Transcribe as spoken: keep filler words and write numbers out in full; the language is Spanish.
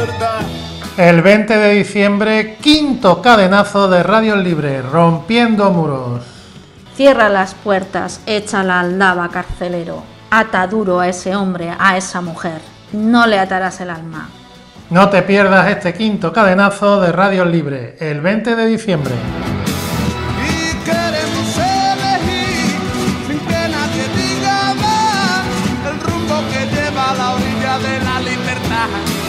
libertad. El veinte de diciembre, quinto cadenazo de Radio Libre, rompiendo muros. Cierra las puertas, echa la aldaba, carcelero. Ata duro a ese hombre, a esa mujer. No le atarás el alma. No te pierdas este quinto cadenazo de Radio Libre, el veinte de diciembre. Y queremos elegir, sin que nadie diga más, el rumbo que lleva a la orilla de la libertad.